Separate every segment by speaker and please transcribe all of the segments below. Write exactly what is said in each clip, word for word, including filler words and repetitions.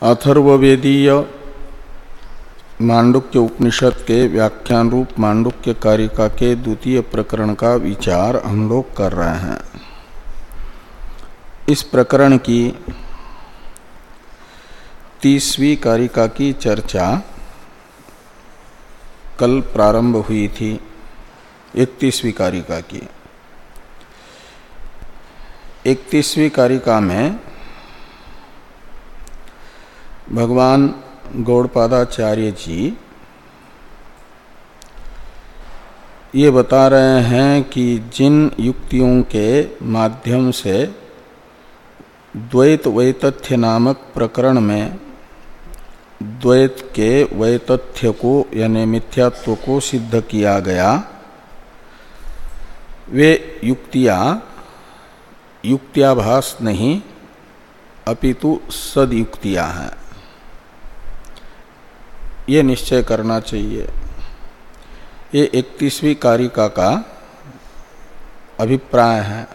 Speaker 1: अथर्ववेदीय मांडुक्य उपनिषद के व्याख्यान रूप मांडुक्य कारिका के द्वितीय प्रकरण का विचार हम लोग कर रहे हैं। इस प्रकरण की तीसवीं कारिका की चर्चा कल प्रारंभ हुई थी। इकतीसवीं कारिका की इकतीसवीं कारिका में भगवान गौड़पादाचार्य जी ये बता रहे हैं कि जिन युक्तियों के माध्यम से द्वैत वैतथ्य नामक प्रकरण में द्वैत के वैतथ्य को यानी मिथ्यात्व को सिद्ध किया गया, वे युक्तियां युक्त्याभास नहीं अपितु सदयुक्तियां हैं। ये निश्चय करना चाहिए। ये इकतीसवीं कारिका का अभिप्राय है।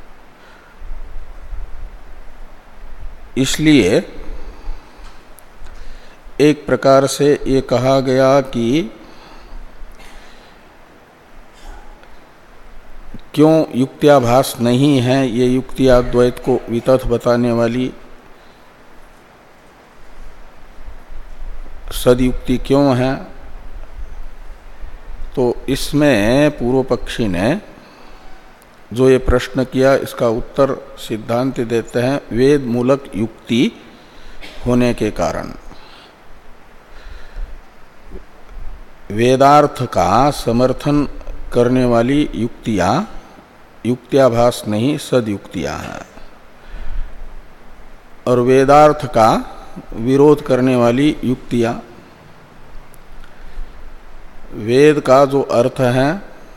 Speaker 1: इसलिए एक प्रकार से ये कहा गया कि क्यों युक्त्याभास नहीं है, ये युक्तियां द्वैत को वितथ बताने वाली सदयुक्ति क्यों है। तो इसमें पूर्व पक्षी ने जो ये प्रश्न किया, इसका उत्तर सिद्धांत देते हैं वेद मूलक युक्ति होने के कारण। वेदार्थ का समर्थन करने वाली युक्तियां युक्त्याभास नहीं सदयुक्तियां हैं, और वेदार्थ का विरोध करने वाली युक्तियां वेद का जो अर्थ है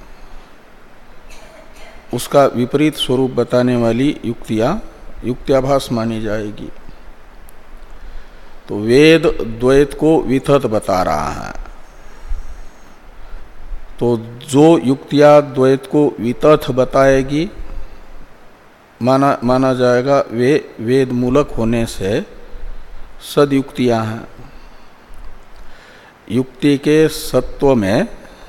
Speaker 1: उसका विपरीत स्वरूप बताने वाली युक्तियां युक्त्याभास मानी जाएगी। तो वेद द्वैत को वितथ बता रहा है, तो जो युक्तियां द्वैत को वितथ बताएगी माना माना जाएगा वे वेद मूलक होने से सदयुक्तियां हैं। युक्ति के सत्व में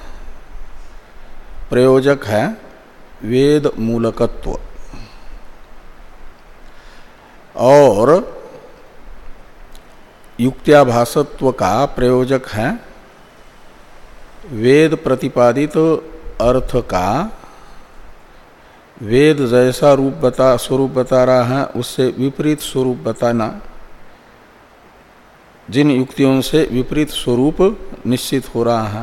Speaker 1: प्रयोजक है वेद मूलकत्व, और युक्त्याभासत्व का प्रयोजक है वेद प्रतिपादित अर्थ का वेद जैसा रूप बता स्वरूप बता रहा है उससे विपरीत स्वरूप बताना। जिन युक्तियों से विपरीत स्वरूप निश्चित हो रहा है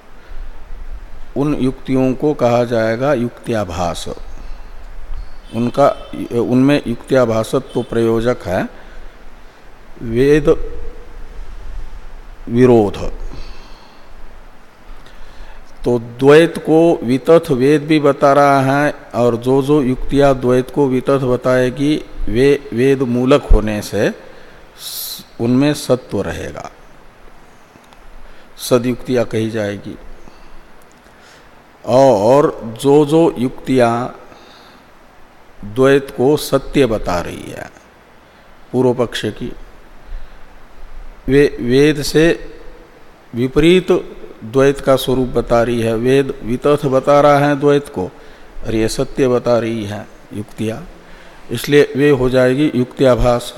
Speaker 1: उन युक्तियों को कहा जाएगा युक्त्याभास। उनका उनमें युक्त्याभासत्व तो प्रयोजक है वेद विरोध। तो द्वैत को वितथ वेद भी बता रहा है, और जो जो युक्तियां द्वैत को वितथ बताएगी वे वेद मूलक होने से उनमें सत्व रहेगा, सदयुक्तियां कही जाएगी। और जो जो युक्तियां द्वैत को सत्य बता रही है पूर्व पक्ष की, वे वेद से विपरीत द्वैत का स्वरूप बता रही है। वेद वितथ बता रहा है द्वैत को और ये सत्य बता रही है युक्तियां, इसलिए वे हो जाएगी युक्त्याभास।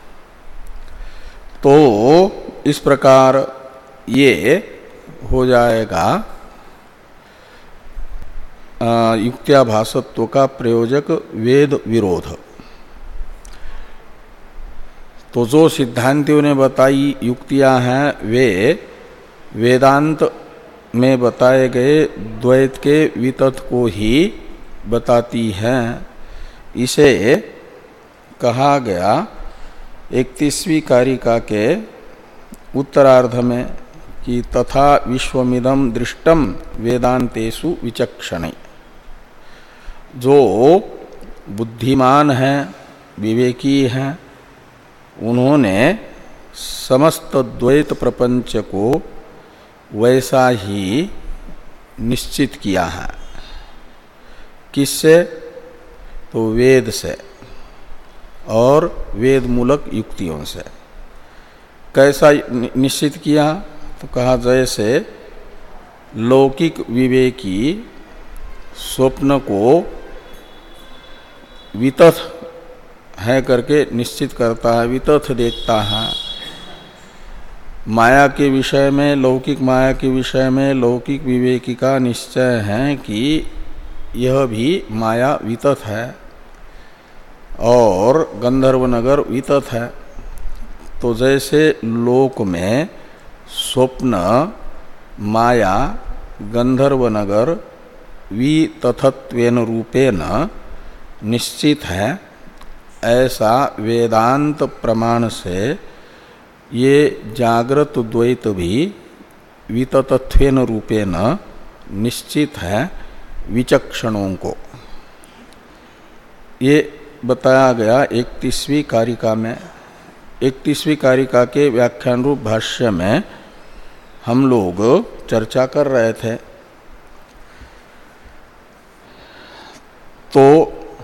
Speaker 1: तो इस प्रकार ये हो जाएगा युक्त्याभासत्व का प्रयोजक वेद विरोध। तो जो सिद्धांतियों ने बताई युक्तियां हैं वे वेदांत में बताए गए द्वैत के वितथ को ही बताती हैं। इसे कहा गया इकतीसवीं कारिका के उत्तरार्ध में कि तथा विश्वमिदं दृष्टम वेदांतेषु विचक्षणे। जो बुद्धिमान हैं विवेकी हैं उन्होंने समस्त द्वैत प्रपंच को वैसा ही निश्चित किया है। किससे? तो वेद से और वेद मूलक युक्तियों से। कैसा निश्चित किया? तो कहा जैसे लौकिक विवेकी स्वप्न को वितथ है करके निश्चित करता है, वितथ देखता है। माया के विषय में, लौकिक माया के विषय में लौकिक विवेकी का निश्चय है कि यह भी माया वितथ है और गंधर्व नगर वितथ है। तो जैसे लोक में स्वप्न माया गंधर्व नगर वितथत्वेन रूपेण निश्चित है, ऐसा वेदांत प्रमाण से ये जागृत द्वैत भी वितथत्वेन रूपेण निश्चित है विचक्षणों को। ये बताया गया इकतीसवीं कारिका में। इकतीसवीं कारिका के व्याख्यान रूप भाष्य में हम लोग चर्चा कर रहे थे। तो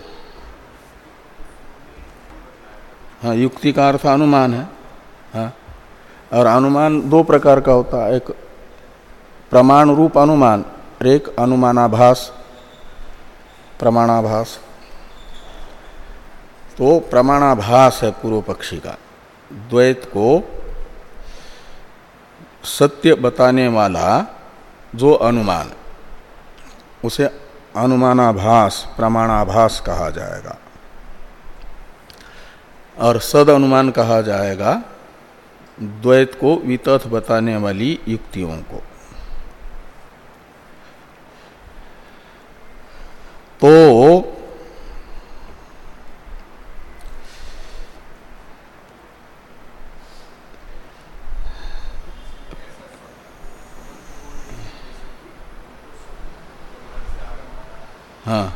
Speaker 1: हाँ, युक्ति का अर्थ अनुमान है। हाँ, और अनुमान दो प्रकार का होता है, एक प्रमाण रूप अनुमान और एक अनुमानाभास प्रमाणाभास। तो प्रमाणाभास है पूर्व पक्षी का, द्वैत को सत्य बताने वाला जो अनुमान, उसे अनुमानाभास प्रमाणाभास कहा जाएगा। और सद अनुमान कहा जाएगा द्वैत को वितथ बताने वाली युक्तियों को। तो हाँ,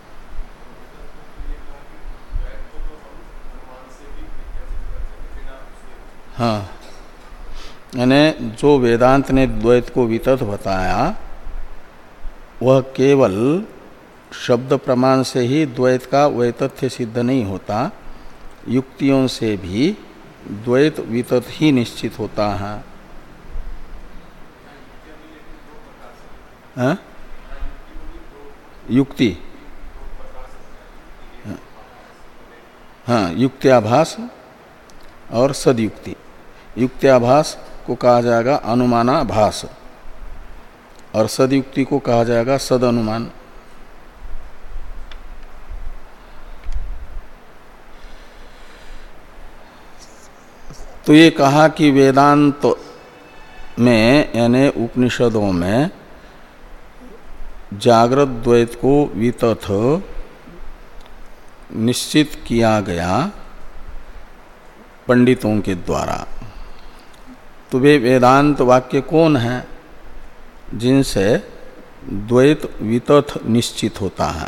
Speaker 1: हाँ, यानी जो वेदांत ने द्वैत को वितथ बताया वह केवल शब्द प्रमाण से ही द्वैत का वैतथ्य सिद्ध नहीं होता, युक्तियों से भी द्वैत वितथ ही निश्चित होता है। हाँ? युक्ति, हाँ, युक्त्याभास और सदयुक्ति। युक्त्याभास को कहा जाएगा अनुमानाभास और सदयुक्ति को कहा जाएगा सद अनुमान। तो ये कहा कि वेदांत में यानी उपनिषदों में जागृत द्वैत को वितथ निश्चित किया गया पंडितों के द्वारा। तो वे वेदांत वाक्य कौन हैं जिनसे द्वैत वितथ निश्चित होता है?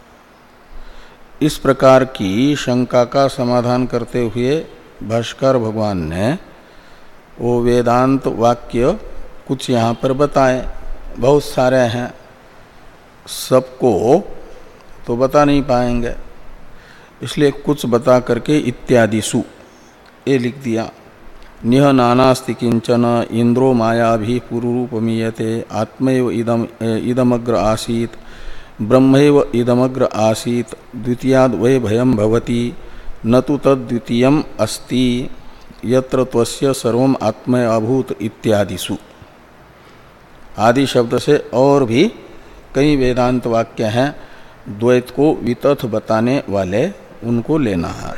Speaker 1: इस प्रकार की शंका का समाधान करते हुए भाष्कर भगवान ने वो वेदांत वाक्य कुछ यहाँ पर बताए। बहुत सारे हैं, सबको तो बता नहीं पाएंगे, इसलिए कुछ बता करके इत्यादिषु ये लिख दिया। निह नानास्ति किंचन इंद्रो माया भी पूर्वरूपमीयते आत्मैव इदम इदमग्र आसीत ब्रह्मैव इदमग्र आसीत द्वितीयाद् वै भयं भवति न तु तद्वितीयम् अस्ति यत्र त्वस्य सर्वम् आत्मय अभूत इत्यादिषु। आदि शब्द से और भी कई वेदांत वाक्य हैं द्वैत को वितथ बताने वाले, उनको लेना है।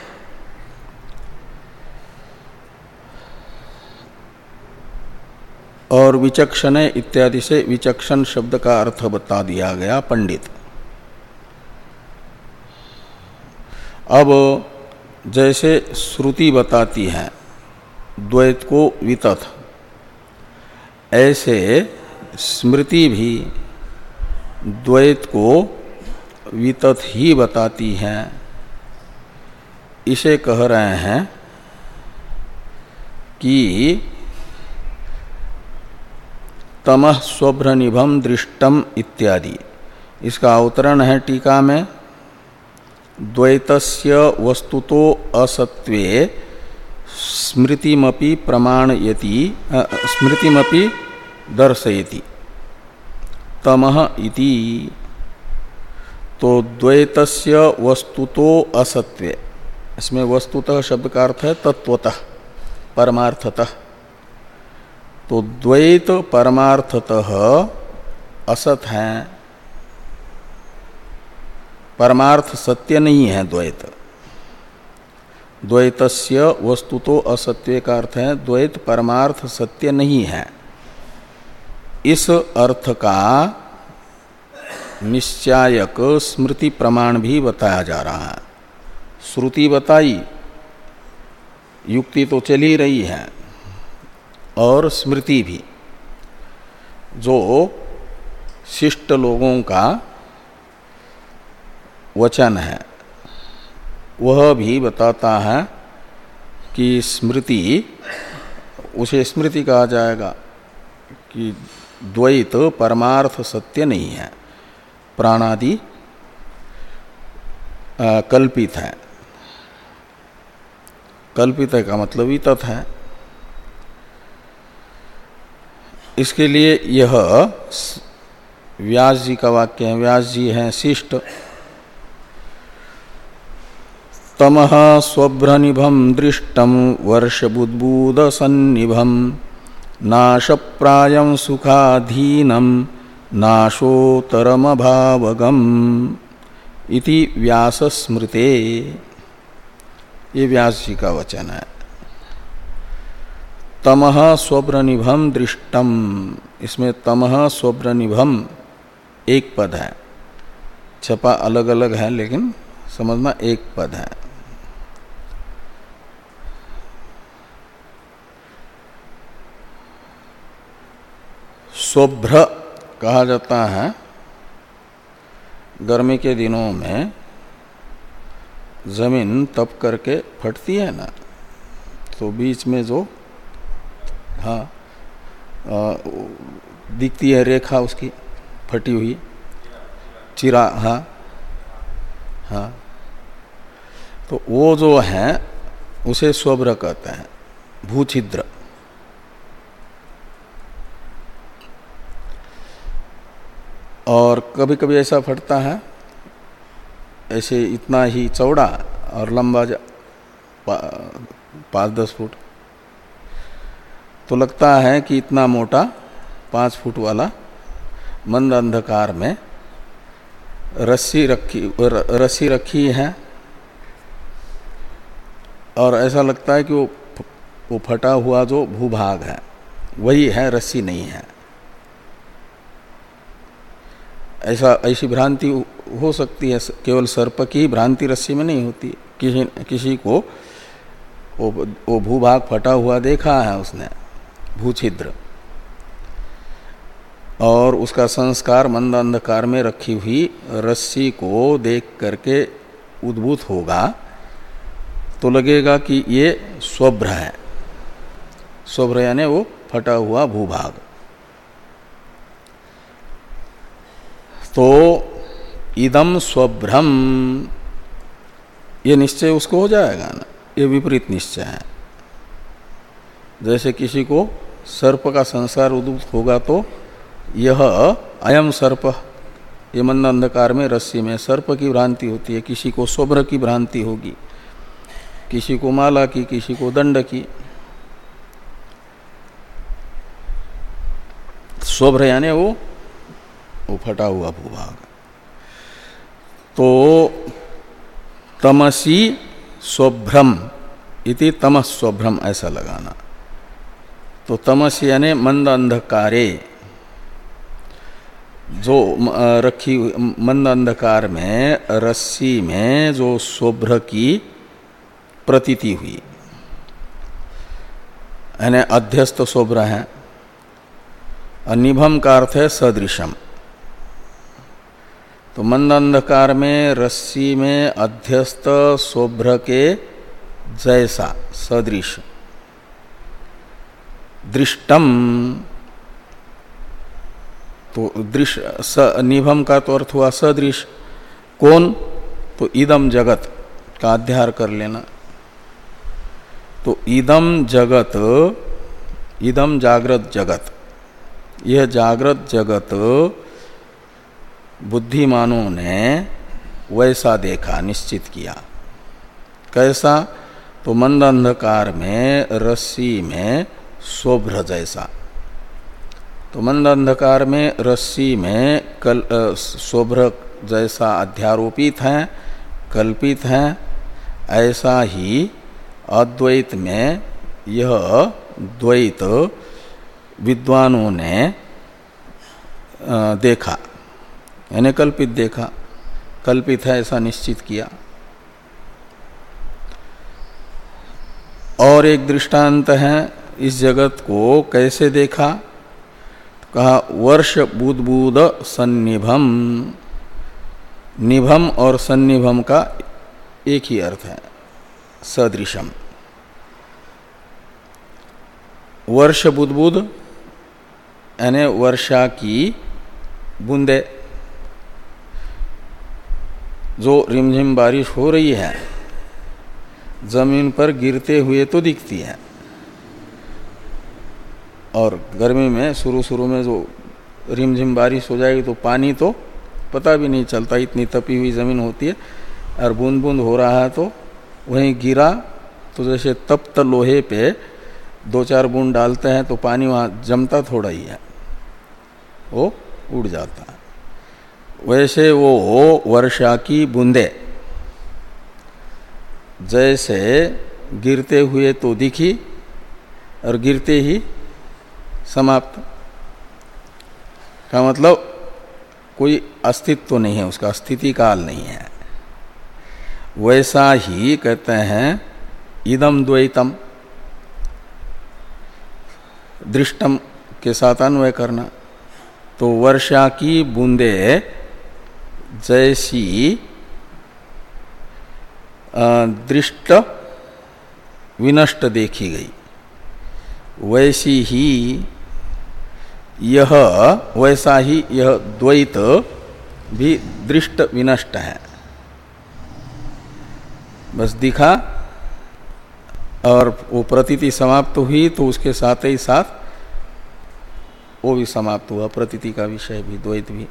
Speaker 1: और विचक्षण इत्यादि से विचक्षण शब्द का अर्थ बता दिया गया पंडित। अब जैसे श्रुति बताती है द्वैत को वितथ, ऐसे स्मृति भी द्वैत को वितथ ही बताती है। इसे कह रहे हैं कि तमः स्वभ्रनिभम दृष्टम इत्यादि। इसका अवतरण है टीका में, द्वैतस्य वस्तुतो असत्वे स्मृतिमपि प्रमाणयति स्मृतिमपि दर्शयति तमः इति। तो द्वैतस्य वस्तुतो असत्वे, इसमें वस्तुतः शब्द का अर्थ है तत्वतः परमार्थतः। तो द्वैत परमार्थतः असत है, परमार्थ सत्य नहीं है द्वैत। द्वैतस्य वस्तुतो असत्वे का अर्थ है द्वैत परमार्थ सत्य नहीं है। इस अर्थ का निश्चायक स्मृति प्रमाण भी बताया जा रहा है। श्रुति बताई, युक्ति तो चल ही रही है, और स्मृति भी, जो शिष्ट लोगों का वचन है, वह भी बताता है कि स्मृति, उसे स्मृति कहा जाएगा कि द्वैत परमार्थ सत्य नहीं है, प्राणादि कल्पित है। कल्पित है का मतलब वितत है। इसके लिए यह व्यास जी का वाक्य है। व्यास जी हैं शिष्ट। तमः स्वभ्रनिभं दृष्टं वर्षबुद्बूद सन्निभं नाशप्रायं सुखाधीनं नाशोतरमभावगम इति व्यास स्मृते। ये व्यास जी का वचन है। तमः स्वभ्रनिभं दृष्टम, इसमें तमः स्वभ्रनिभं एक पद है, छपा अलग अलग है लेकिन समझना एक पद है। स्वभ्र कहा जाता है गर्मी के दिनों में जमीन तप करके फटती है ना, तो बीच में जो हाँ आ, दिखती है रेखा उसकी फटी हुई, चिरा, हाँ हाँ, तो वो जो है उसे स्वभ्र कहते हैं, भूछिद्र। और कभी कभी ऐसा फटता है, ऐसे इतना ही चौड़ा और लंबा पा, पाँच दस फुट, तो लगता है कि इतना मोटा पाँच फुट वाला मंद अंधकार में रस्सी रखी रस्सी रखी है, और ऐसा लगता है कि वो वो फटा हुआ जो भूभाग है वही है, रस्सी नहीं है। ऐसा ऐसी भ्रांति हो सकती है, केवल सर्प की भ्रांति रस्सी में नहीं होती। किसी किसी को वो, वो भूभाग फटा हुआ देखा है उसने, भूछिद्र, और उसका संस्कार मंद अंधकार में रखी हुई रस्सी को देख करके उद्भूत होगा, तो लगेगा कि ये स्वभ्र है। स्वभ्र यानी वो फटा हुआ भूभाग। तो इदम स्वभ्रम, ये निश्चय उसको हो जाएगा ना, ये विपरीत निश्चय है। जैसे किसी को सर्प का संसार उद्भूत होगा तो यह अयम सर्प, ये मंद अंधकार में रस्सी में सर्प की भ्रांति होती है। किसी को स्वभ्र की भ्रांति होगी, किसी को माला की, किसी को दंड की। स्वभ्र यानी वो वो फटा हुआ भूभाग। तो तमसी स्वभ्रम इति तमः स्वभ्रम ऐसा लगाना। तो तमस यानी मंद अंधकारे, जो रखी मंद अंधकार में रस्सी में जो स्वभ्र की प्रतीति हुई, यानी अध्यस्त स्वभ्र है। निभम का अर्थ है सदृशम। तो मंद अंधकार में रस्सी में अध्यस्त स्वभ्र के जैसा, सदृश। दृष्टम, तो दृश्य स निभम का तो अर्थ हुआ सदृश। कौन? तो इदम जगत का अध्यार कर लेना। तो इदम जगत, इदम जागृत जगत, यह जागृत जगत बुद्धिमानों ने वैसा देखा, निश्चित किया। कैसा? तो मंद अंधकार में रस्सी में शोभ्र जैसा। तो मंद अंधकार में रस्सी में कल शोभ्र जैसा अध्यारोपित है, कल्पित है, ऐसा ही अद्वैत में यह द्वैत विद्वानों ने देखा, यानी कल्पित देखा, कल्पित है ऐसा निश्चित किया। और एक दृष्टांत है इस जगत को कैसे देखा, तो कहा वर्ष बुद्बुद सन्निभम। निभम और सन्निभम का एक ही अर्थ है, सदृशम। वर्ष बुद्बुद यानी वर्षा की बूंदे, जो रिमझिम बारिश हो रही है जमीन पर गिरते हुए तो दिखती है, और गर्मी में शुरू शुरू में जो रिमझिम बारिश हो जाएगी तो पानी तो पता भी नहीं चलता, इतनी तपी हुई जमीन होती है, और बूंद बूंद हो रहा है तो वहीं गिरा तो जैसे तप्त लोहे पे दो चार बूंद डालते हैं तो पानी वहाँ जमता थोड़ा ही है, वो उड़ जाता है। वैसे वो वर्षा की बूंदे जैसे गिरते हुए तो दिखी और गिरते ही समाप्त, का मतलब कोई अस्तित्व तो नहीं है, उसका स्थिति काल नहीं है। वैसा ही कहते हैं इदम द्वैतम, दृष्टम के साथ अन्वय करना। तो वर्षा की बूंदे जैसी दृष्ट विनष्ट देखी गई, वैसी ही यह वैसा ही यह द्वैत भी दृष्ट विनष्ट है। बस दिखा और वो प्रतीति समाप्त हुई तो उसके साथ ही साथ वो भी समाप्त हुआ, प्रतीति का विषय भी, द्वैत भी।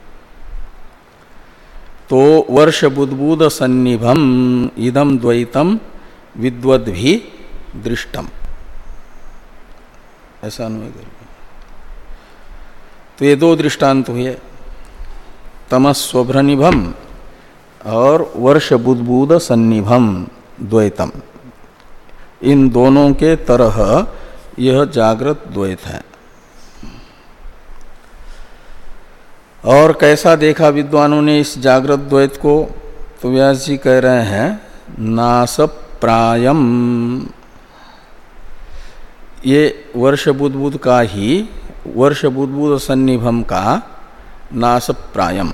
Speaker 1: तो वर्ष बुद्बुद सन्निभम इदम द्वैतम विद्वद भी दृष्टम, ऐसा अन्वय करें। तो ये दो दृष्टांत हुए, तमस्वभ्रनिभम और वर्ष बुद्बुद सन्निभम द्वैतम। इन दोनों के तरह यह जागृत द्वैत है। और कैसा देखा विद्वानों ने इस जागृत द्वैत को? तो व्यास जी कह रहे हैं नास प्रायम, ये वर्ष बुद्बुद का ही, वर्ष बुद्बुद सन्निभम का नास प्रायम,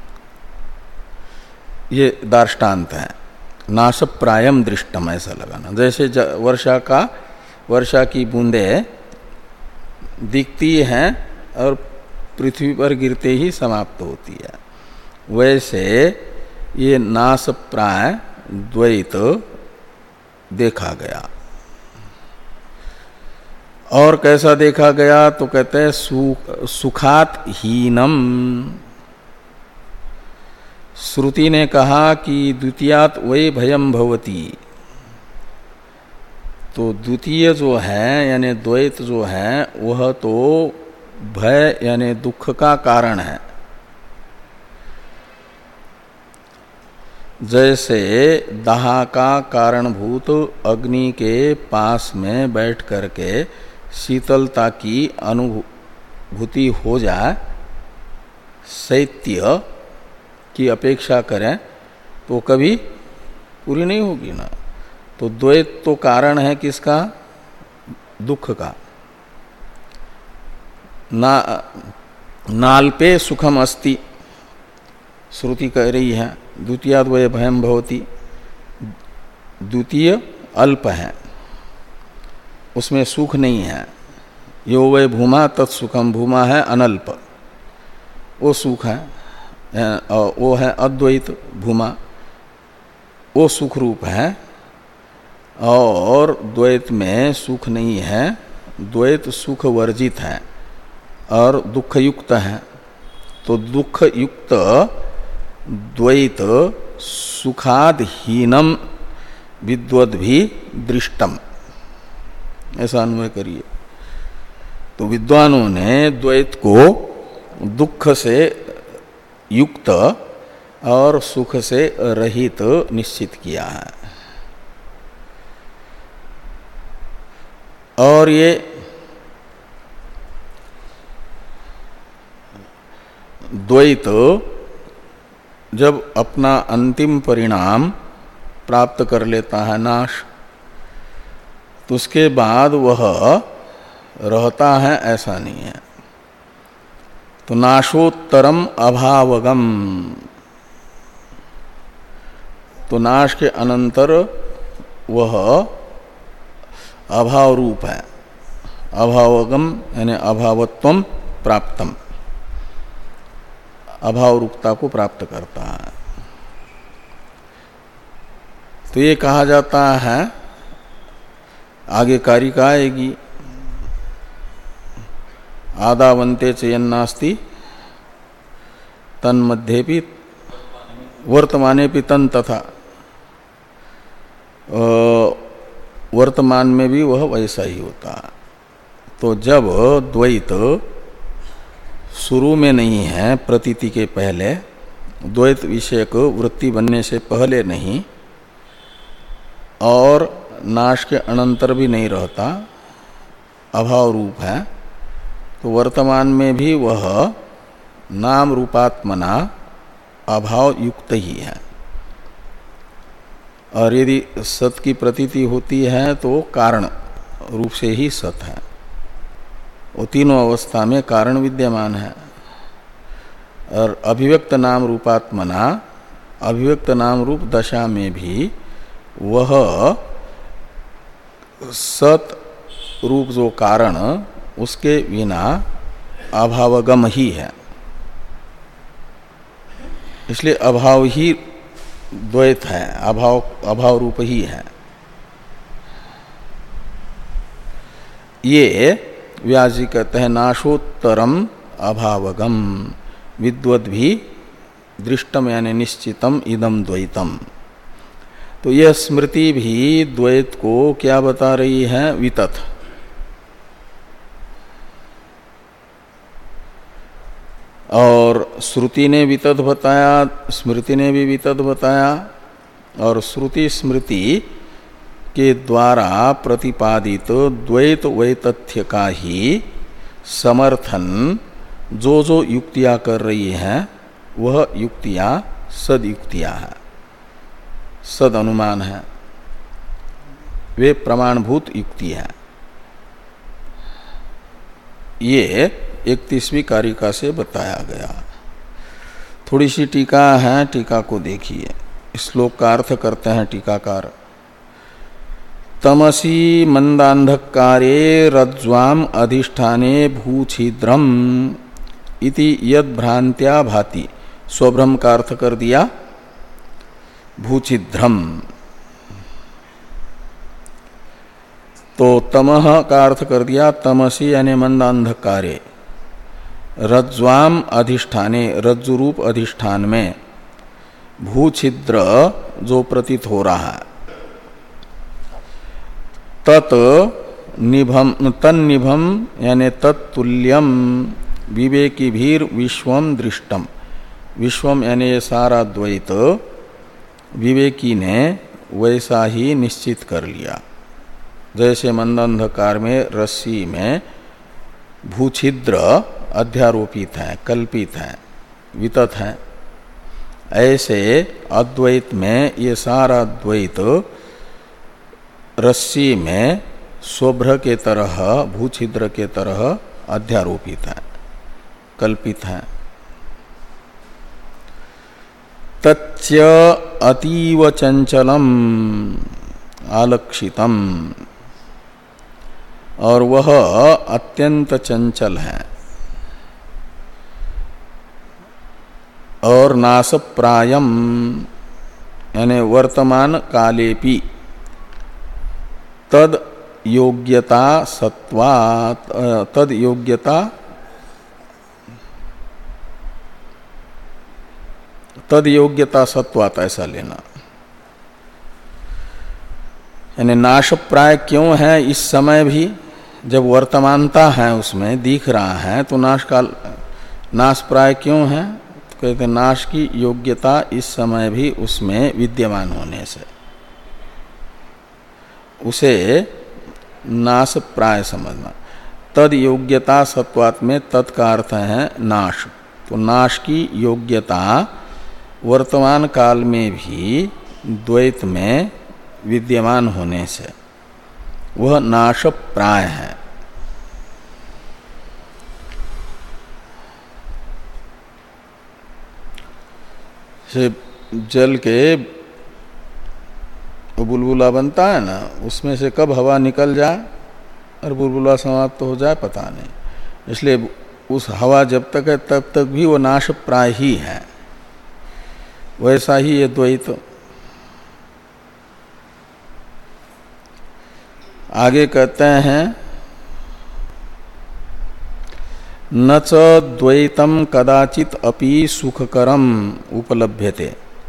Speaker 1: ये दार्ष्टान्त है। नास प्रायम दृष्टम ऐसा लगाना, जैसे वर्षा का, वर्षा की बूंदे दिखती हैं और पृथ्वी पर गिरते ही समाप्त होती है, वैसे ये नास प्राय द्वैत देखा गया। और कैसा देखा गया? तो कहते हैं सु, सुखात हीनम। श्रुति ने कहा कि द्वितीयात वै भयम भवति, तो द्वितीय जो है यानी द्वैत जो है वह तो भय यानी दुख का कारण है। जैसे दाह का कारणभूत अग्नि के पास में बैठ करके शीतलता की अनुभूति हो जाए, शैत्य की अपेक्षा करें तो कभी पूरी नहीं होगी ना। तो द्वैत तो कारण है किसका? दुख का। ना नाल्पे सुखम अस्ति, श्रुति कह रही है द्वितीयाद् वै भयम भवति। द्वितीय अल्प है, उसमें सुख नहीं है। यो वै भूमा तत्सुखम, भूमा है अनल्प, वो सुख है, वो है अद्वैत भूमा, वो सुख रूप है। और द्वैत में सुख नहीं है, द्वैत सुख वर्जित है और दुख युक्त है। तो दुख युक्त द्वैत सुखादहीनम विद्वद भी दृष्टम, ऐसा अन्वय करिए। तो विद्वानों ने द्वैत को दुख से युक्त और सुख से रहित निश्चित किया है। और ये द्वैत जब अपना अंतिम परिणाम प्राप्त कर लेता है, नाश, तो उसके बाद वह रहता है ऐसा नहीं है। तो नाशोत्तरम अभावगम, तो नाश के अनंतर वह अभाव रूप है। अभावगम यानी अभावत्वम प्राप्तम, अभाव रूपता को प्राप्त करता है। तो ये कहा जाता है, आगे कारिका आएगी, आदावंते चयन्नास्ति तन्मध्येपि वर्तमानेपि तन तथा, वर्तमान में भी वह वैसा ही होता है। तो जब द्वैत शुरू में नहीं है, प्रतीति के पहले, द्वैत विषयक वृत्ति बनने से पहले नहीं, और नाश के अनंतर भी नहीं रहता, अभाव रूप है, तो वर्तमान में भी वह नाम रूपात्मना अभाव युक्त ही है। और यदि सत की प्रतीति होती है तो कारण रूप से ही सत है। वो तीनों अवस्था में कारण विद्यमान है। और अभिव्यक्त नाम रूपात्मना, अभिव्यक्त नाम रूप दशा में भी वह सत रूप जो कारण, उसके बिना अभावगम ही है। इसलिए अभाव ही द्वैत है, अभाव अभाव रूप ही है। ये व्यास जी कहते हैं नाशोत्तरम अभावगम विद्वद भी दृष्टम यानी निश्चितम इदम द्वैतम। तो यह स्मृति भी द्वैत को क्या बता रही है? वितथ। और श्रुति ने वितथ बताया, स्मृति ने भी वितथ बताया, और श्रुति स्मृति के द्वारा प्रतिपादित द्वैत वैतथ्य का ही समर्थन जो जो युक्तियां कर रही हैं वह युक्तियां सदयुक्तियां हैं, सद अनुमान है, वे प्रमाणभूत युक्ति है। ये इकतीसवीं कारिका से बताया गया। थोड़ी सी टीका है, टीका को देखिए। श्लोक का अर्थ करते हैं टीकाकार। तमसी मंदांधकारे रज्ज्वाम अधिष्ठाने भूछिद्रम इति यद भ्रांत्या भाति। स्वभ्रम का अर्थ कर दिया भूछिद्रम। तो तमह का अर्थ कर दिया तमसी यानी मंदांधकारे, रज्ज्वाम अधिष्ठाने, रज्जु रूप अधिष्ठान में, भूछिद्र जो प्रतीत हो रहा है, तत् निभम तन्निभम यानी तत्तुल्यम विवेकीभीर विश्वम दृष्टम। विश्वम यानी ये सारा द्वैत विवेकी ने वैसा ही निश्चित कर लिया, जैसे मंदांधकार में रस्सी में भूछिद्र अध्यारोपित है, कल्पित है, वितथ है, ऐसे अद्वैत में ये सारा द्वैत रस्सी में स्वभ्र के तरह, भूछिद्र के तरह अध्यारोपित है, कल्पित है। तच्च अतीव चंचलम आलक्षितम, और वह अत्यंत चंचल है और नाशप्रायम यानी वर्तमान कालेपि तद योग्यता सत्वात, तद योग्यता तद योग्यता सत्वात ऐसा लेना। यानी नाश प्राय क्यों है इस समय भी, जब वर्तमानता है उसमें दिख रहा है तो नाश काल नाश प्राय क्यों है, तो कहते हैं नाश की योग्यता इस समय भी उसमें विद्यमान होने से उसे नाश प्राय समझना। तद योग्यता सत्वात में तत् का अर्थ है नाश, तो नाश की योग्यता वर्तमान काल में भी द्वैत में विद्यमान होने से वह नाश प्राय है। से जल के बुलबुला बनता है ना, उसमें से कब हवा निकल जाए और बुलबुला समाप्त तो हो जाए पता नहीं, इसलिए उस हवा जब तक है तब तक भी वो नाश प्राय ही है। वैसा ही ये द्वैत। आगे कहते हैं न च द्वैतम कदाचित अपि सुखकरम उपलभ्यते।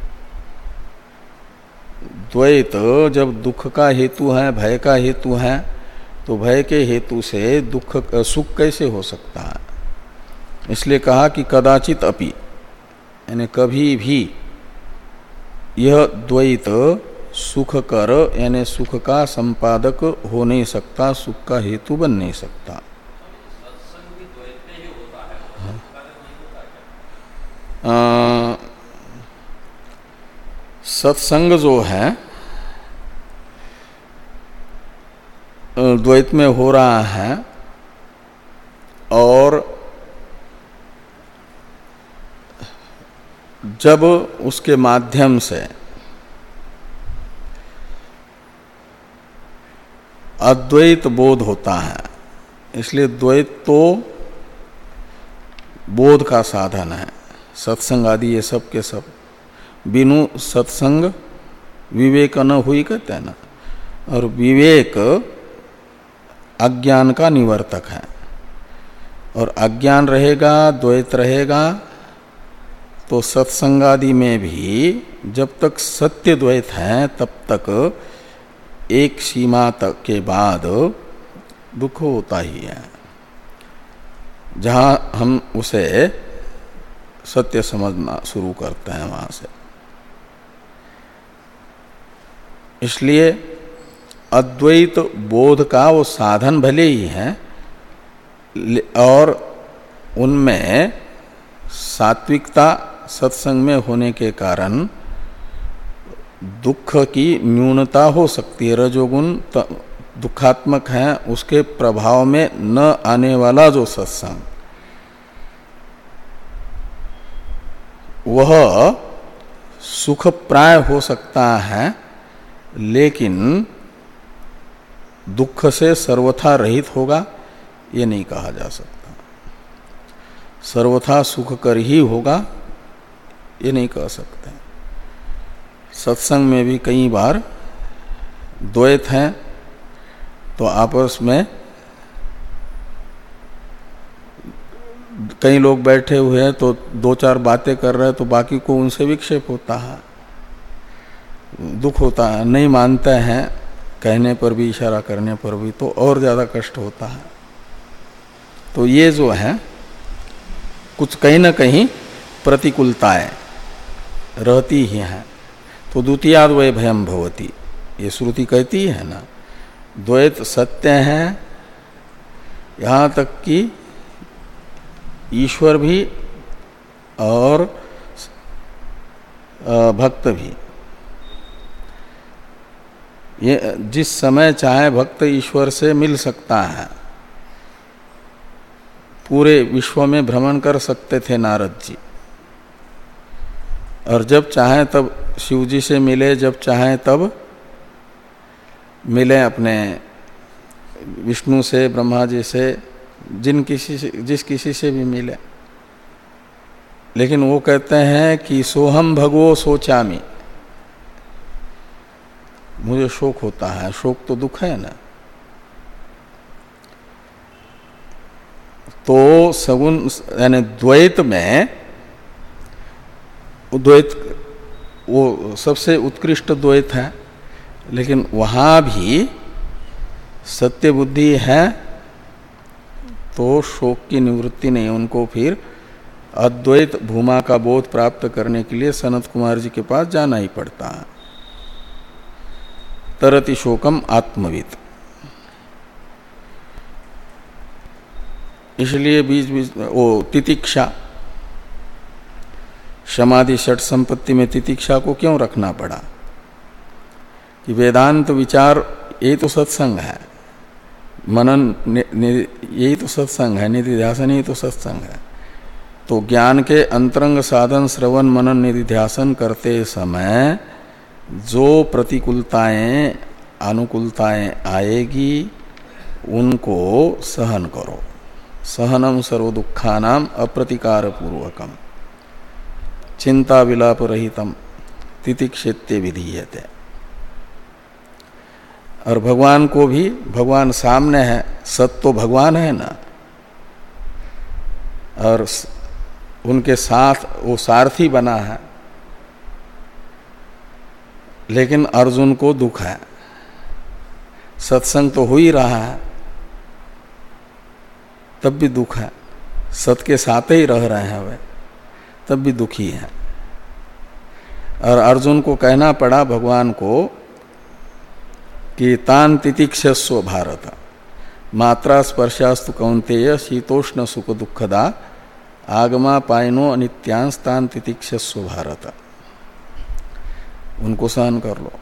Speaker 1: द्वैत जब दुख का हेतु है, भय का हेतु है, तो भय के हेतु से दुख सुख कैसे हो सकता है। इसलिए कहा कि कदाचित अपि, यानी कभी भी यह द्वैत सुख कर यानी सुख का संपादक हो नहीं सकता, सुख का हेतु बन नहीं सकता। आ, सत्संग जो है द्वैत में हो रहा है और जब उसके माध्यम से अद्वैत बोध होता है, इसलिए द्वैत तो बोध का साधन है। सत्संग आदि ये सब के सब, बिनु सत्संग विवेक न हुई कहते हैं ना, और विवेक अज्ञान का निवर्तक है। और अज्ञान रहेगा, द्वैत रहेगा, तो सत्संग आदि में भी जब तक सत्य द्वैत है तब तक एक सीमा तक के बाद दुख होता ही है, जहां हम उसे सत्य समझना शुरू करते हैं वहां से। इसलिए अद्वैत बोध का वो साधन भले ही है, और उनमें सात्विकता सत्संग में होने के कारण दुख की न्यूनता हो सकती है। रजोगुण दुखात्मक है, उसके प्रभाव में न आने वाला जो सत्संग, वह सुख प्राय हो सकता है, लेकिन दुख से सर्वथा रहित होगा ये नहीं कहा जा सकता। सर्वथा सुख कर ही होगा ये नहीं कह सकते। सत्संग में भी कई बार द्वैत हैं तो आपस में कई लोग बैठे हुए हैं तो दो चार बातें कर रहे हैं तो बाकी को उनसे विक्षेप होता है, दुख होता है। नहीं मानते हैं कहने पर भी, इशारा करने पर भी, तो और ज़्यादा कष्ट होता है। तो ये जो है कुछ कहीं ना कहीं प्रतिकूलताएं रहती ही हैं। तो द्वितीयाद वै भयम भवति, ये श्रुति कहती है ना, द्वैत सत्य है, यहाँ तक कि ईश्वर भी और भक्त भी। ये जिस समय चाहे भक्त ईश्वर से मिल सकता है। पूरे विश्व में भ्रमण कर सकते थे नारद जी, और जब चाहे तब शिव जी से मिले, जब चाहे तब मिले अपने विष्णु से, ब्रह्मा जी से, जिन किसी से, जिस किसी से भी मिले। लेकिन वो कहते हैं कि सोहम भगवो सोचामी, मुझे शोक होता है, शोक तो दुख है ना। तो सगुण यानी द्वैत में, द्वैत वो सबसे उत्कृष्ट द्वैत है, लेकिन वहाँ भी सत्य बुद्धि है तो शोक की निवृत्ति नहीं। उनको फिर अद्वैत भूमा का बोध प्राप्त करने के लिए सनत कुमार जी के पास जाना ही पड़ता है। तरति शोकम आत्मविद। इसलिए बीच बीच वो तितिक्षा, समाधि षट संपत्ति में तितिक्षा को क्यों रखना पड़ा कि वेदांत विचार ये तो सत्संग है, मनन यही तो सत्संग है, निधिध्यासन यही तो सत्संग है। तो ज्ञान के अंतरंग साधन श्रवण मनन निधिध्यासन करते समय जो प्रतिकूलताएं अनुकूलताएं आएगी उनको सहन करो। सहनम सर्व दुखानाम अप्रतिकार पूर्वकम चिंता विलाप रहितम तितिक्षेत्य विधीयते। और भगवान को भी, भगवान सामने है, सत तो भगवान है ना, और उनके साथ वो सारथी बना है, लेकिन अर्जुन को दुख है। सत्संग तो हो ही रहा है तब भी दुख है, सत के साथ ही रह रहे हैं वे तब भी दुखी है। और अर्जुन को कहना पड़ा भगवान को कि तान तितिक्षस्व भारत मात्रा स्पर्शास्तु कौन्तेय शीतोष्ण सुख दुखदा आगमा पायनो अनित्यांश तान तितिक्षस्व भारत। उनको सहन कर लो।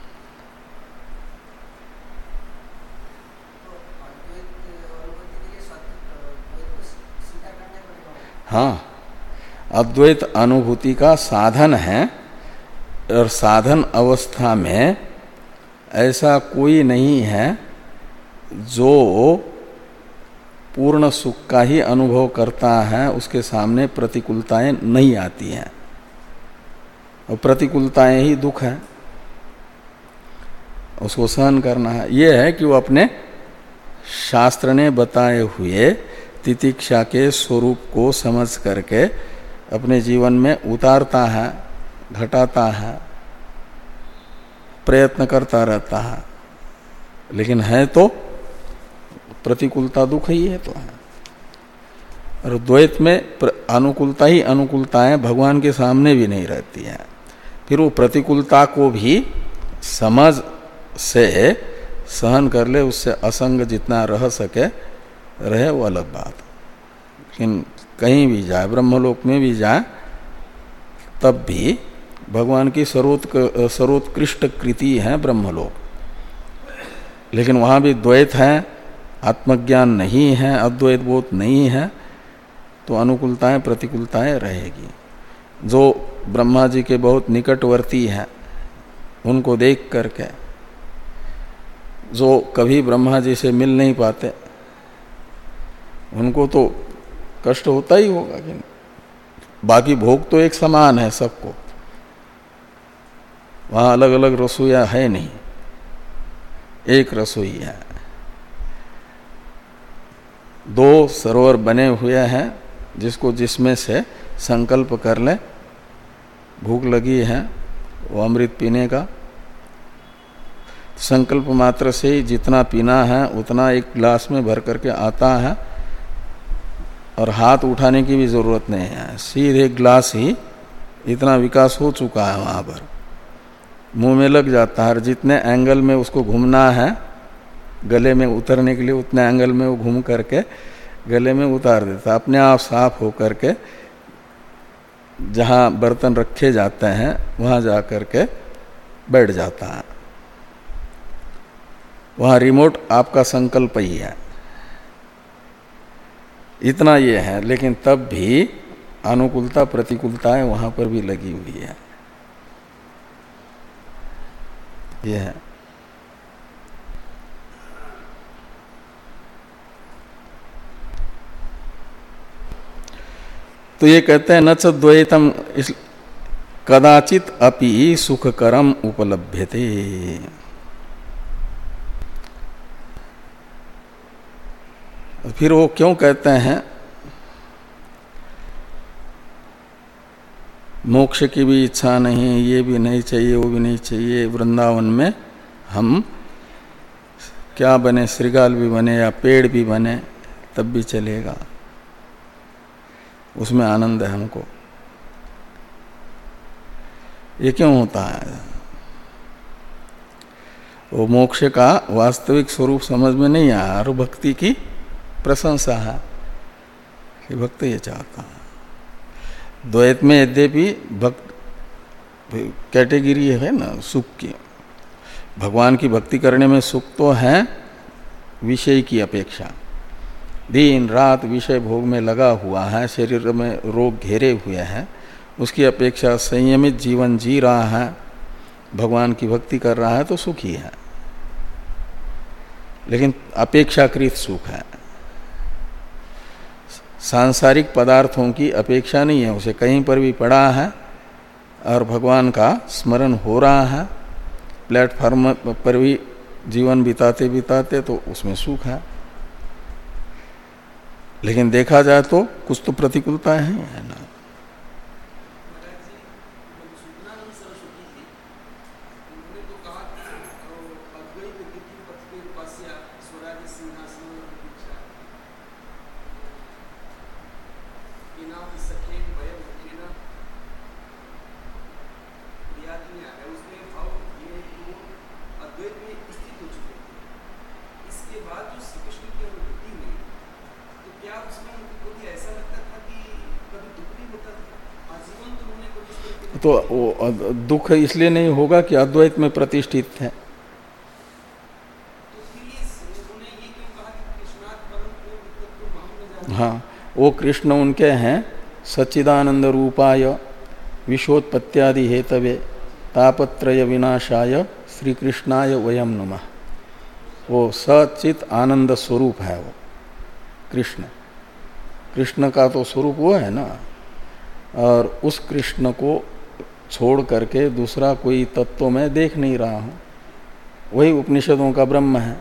Speaker 1: हाँ, अद्वैत अनुभूति का साधन है, और साधन अवस्था में ऐसा कोई नहीं है जो पूर्ण सुख का ही अनुभव करता है, उसके सामने प्रतिकूलताएं नहीं आती हैं। और प्रतिकूलताएं ही दुख है, उसको सहन करना है। यह है कि वो अपने शास्त्र ने बताए हुए तितिक्षा के स्वरूप को समझ करके अपने जीवन में उतारता है, घटाता है, प्रयत्न करता रहता है, लेकिन है तो प्रतिकूलता दुख ही है तो है। और द्वैत में अनुकूलता ही अनुकूलताएं भगवान के सामने भी नहीं रहती हैं। फिर वो प्रतिकूलता को भी समझ से सहन कर ले, उससे असंग जितना रह सके रहे, वो अलग बात। लेकिन कहीं भी जाए, ब्रह्मलोक में भी जाए, तब भी भगवान की सर्वोत्क सर्वोत्कृष्ट कृति है ब्रह्मलोक, लेकिन वहाँ भी द्वैत है, आत्मज्ञान नहीं है, अद्वैत बोध नहीं है, तो अनुकूलताएं प्रतिकूलताएं रहेगी। जो ब्रह्मा जी के बहुत निकटवर्ती हैं उनको देख करके, जो कभी ब्रह्मा जी से मिल नहीं पाते उनको तो कष्ट होता ही होगा कि बाकी भोग तो एक समान है सबको, वहाँ अलग अलग रसोईया है नहीं, एक रसोई है। दो सरोवर बने हुए हैं, जिसको जिसमें से संकल्प कर ले, भूख लगी है वो अमृत पीने का, संकल्प मात्र से ही जितना पीना है उतना एक गिलास में भर करके आता है, और हाथ उठाने की भी जरूरत नहीं है, सीधे गिलास ही इतना विकास हो चुका है वहाँ पर, मुंह में लग जाता है। और जितने एंगल में उसको घूमना है गले में उतरने के लिए, उतने एंगल में वो घूम करके गले में उतार देता, अपने आप साफ हो करके जहाँ बर्तन रखे जाते हैं वहाँ जा करके बैठ जाता है। वहाँ रिमोट आपका संकल्प ही है, इतना ये है। लेकिन तब भी अनुकूलता प्रतिकूलताएं वहाँ पर भी लगी हुई है, ये है। तो ये कहते हैं न च द्वैतम कदाचित अपि सुखकरम उपलभ्यते। फिर वो क्यों कहते हैं मोक्ष की भी इच्छा नहीं, ये भी नहीं चाहिए, वो भी नहीं चाहिए, वृंदावन में हम क्या बने, श्रृगाल भी बने या पेड़ भी बने तब भी चलेगा, उसमें आनंद है हमको। ये क्यों होता है? वो मोक्ष का वास्तविक स्वरूप समझ में नहीं आया और भक्ति की प्रशंसा है कि भक्त ये चाहता है। द्वैत में यद्यपि भक्त कैटेगरी है ना सुख की, भगवान की भक्ति करने में सुख तो है विषय की अपेक्षा। दिन रात विषय भोग में लगा हुआ है, शरीर में रोग घेरे हुए हैं, उसकी अपेक्षा संयमित जीवन जी रहा है, भगवान की भक्ति कर रहा है तो सुखी है, लेकिन अपेक्षाकृत सुख है। सांसारिक पदार्थों की अपेक्षा नहीं है, उसे कहीं पर भी पड़ा है और भगवान का स्मरण हो रहा है, प्लेटफॉर्म पर भी जीवन बिताते बिताते तो उसमें सुख है। लेकिन देखा जाए तो कुछ तो प्रतिकूलता है ना। तो वो दुख इसलिए नहीं होगा कि अद्वैत में प्रतिष्ठित है। हाँ, वो कृष्ण उनके हैं सच्चिदानंद रूपाय विश्वोत्पत्त्यादि हेतवे तापत्रय विनाशाय श्री कृष्णाय वयम नमः। वो सच्चित आनंद स्वरूप है वो कृष्ण। कृष्ण का तो स्वरूप वो है ना, और उस कृष्ण को छोड़ करके दूसरा कोई तत्व मैं देख नहीं रहा हूं। वही उपनिषदों का ब्रह्म है,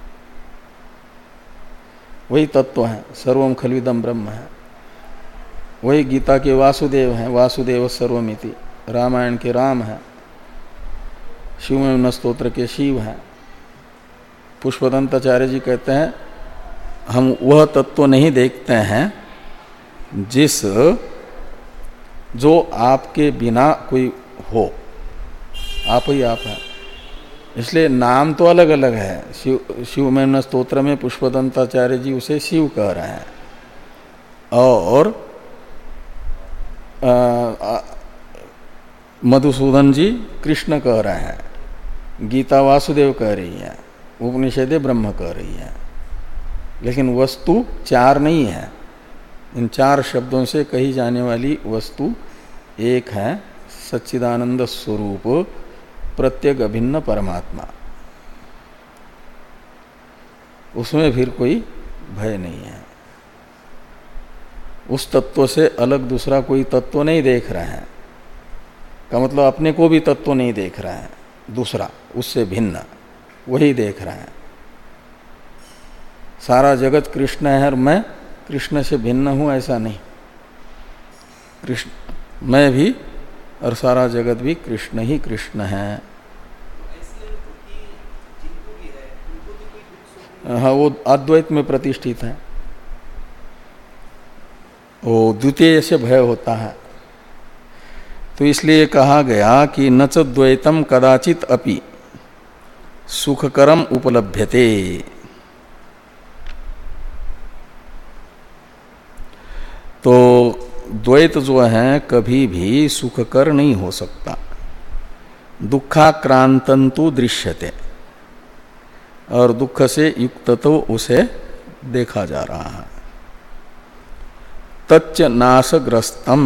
Speaker 1: वही तत्व है, सर्वम खल्विदम ब्रह्म है। वही गीता के वासुदेव हैं, वासुदेव सर्वमिति, रामायण के राम है, शिवमेव स्तोत्र के शिव हैं। पुष्पदंताचार्य जी कहते हैं हम वह तत्व नहीं देखते हैं जिस जो आपके बिना कोई हो, आप ही आप है। इसलिए नाम तो अलग अलग है। शिव शिवमेव स्तोत्र में पुष्पदंताचार्य जी उसे शिव कह रहे हैं, और मधुसूदन जी कृष्ण कह रहे हैं, गीता वासुदेव कह रही है, उपनिषदें ब्रह्म कह रही है। लेकिन वस्तु चार नहीं है। इन चार शब्दों से कही जाने वाली वस्तु एक है, सच्चिदानंद स्वरूप प्रत्येक अभिन्न परमात्मा। उसमें फिर कोई भय नहीं है। उस तत्व से अलग दूसरा कोई तत्व नहीं देख रहे हैं, का मतलब अपने को भी तत्व नहीं देख रहे हैं, दूसरा उससे भिन्न वही देख रहे हैं। सारा जगत कृष्ण है और मैं कृष्ण से भिन्न हूं, ऐसा नहीं। कृष्ण मैं भी और सारा जगत भी कृष्ण ही कृष्ण है। हाँ, वो अद्वैत में प्रतिष्ठित है। वो द्वितीय से भय होता है। तो इसलिए कहा गया कि न च द्वैतम कदाचित अपि सुखकरम उपलभ्यते। तो द्वैत जो है कभी भी सुखकर नहीं हो सकता। दुखाक्रांतंतु दृश्यते, और दुख से युक्त तो उसे देखा जा रहा है। तच्च नाशग्रस्तम,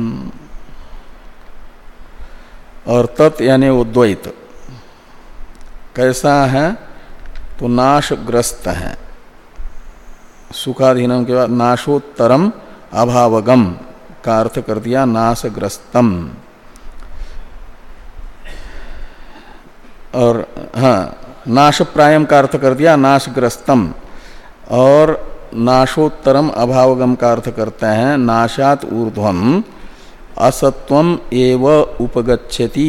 Speaker 1: और तत् यानी वो द्वैत कैसा है, तो नाशग्रस्त है। सुखाधीनम के बाद नाशोत्तरम अभावगम का अर्थ कर दिया नाशग्रस्तम। और हाँ, नाश प्रायम का अर्थ कर दिया नाशग्रस्तम। और नाशोत्तरम अभावगम का अर्थ करते हैं नाशात ऊर्ध्वम असत्वम एव उपगच्छति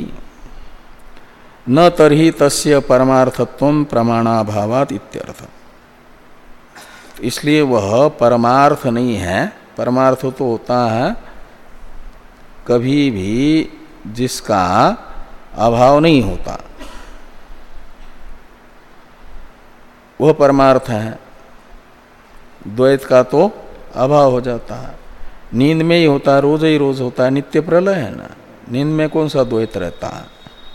Speaker 1: न तर्हि तस्य परमार्थत्वम प्रमाणाभावात इत्यर्थ। इसलिए वह परमार्थ नहीं है। परमार्थ तो होता है कभी भी जिसका अभाव नहीं होता, वह परमार्थ है। द्वैत का तो अभाव हो जाता है। नींद में ही होता है, रोज ही रोज होता है, नित्य प्रलय है ना। नींद में कौन सा द्वैत रहता है?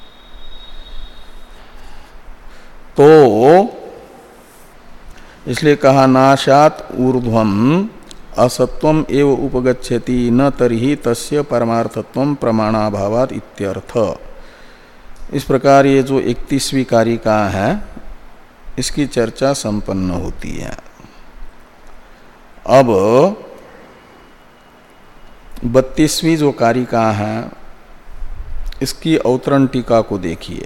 Speaker 1: तो इसलिए कहा नाशात ऊर्ध्वम असत्वम एव उपगच्छति न तर्हि तस्य परमार्थत्वम प्रमाणाभावात इत्यर्थ। इस प्रकार ये जो इकतीसवीं कारिका है इसकी चर्चा संपन्न होती है। अब बत्तीसवीं जो कारिका है इसकी अवतरण टीका को देखिए।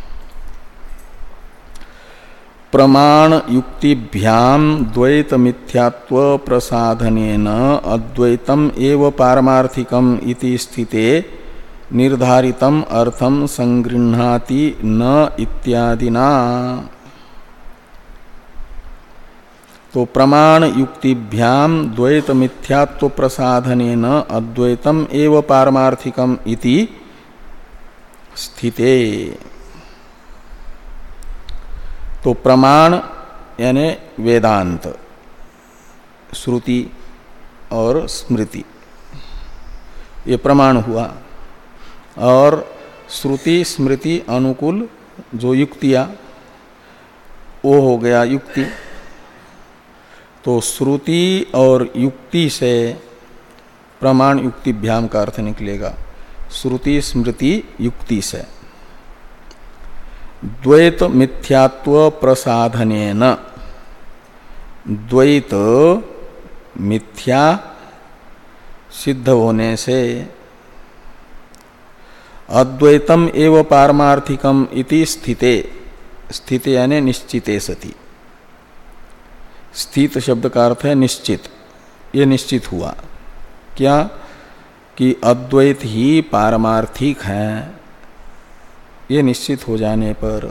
Speaker 1: प्रमाण युक्तिभ्याम द्वैत मिथ्यात्व प्रसाधनेन अद्वैतम एव पारमार्थिकम इति स्थिते निर्धारितम अर्थम संगृह्णाति न इत्यादिना। तो प्रमाण युक्तिभ्याम द्वैत मिथ्यात्व प्रसाधनेन अद्वैतम एव पारमार्थिकम इति स्थिते। तो प्रमाण यानी वेदांत, श्रुति और स्मृति, ये प्रमाण हुआ। और श्रुति स्मृति अनुकूल जो युक्तियां, वो हो गया युक्ति। तो श्रुति और युक्ति से प्रमाण युक्तिभ्याम का अर्थ निकलेगा। श्रुति स्मृति युक्ति से द्वैत मिथ्यात्व प्रसाधनेन, द्वैत मिथ्या सिद्ध होने से अद्वैतम एव पारमार्थिकम इति स्थिते, स्थिते यानी निश्चिते सति। स्थित शब्द का अर्थ है निश्चित। ये निश्चित हुआ क्या कि अद्वैत ही पारमार्थिक है। ये निश्चित हो जाने पर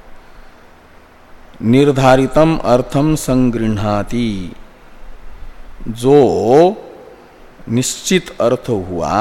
Speaker 1: निर्धारितम अर्थम संगृह्णाति, जो निश्चित अर्थ हुआ।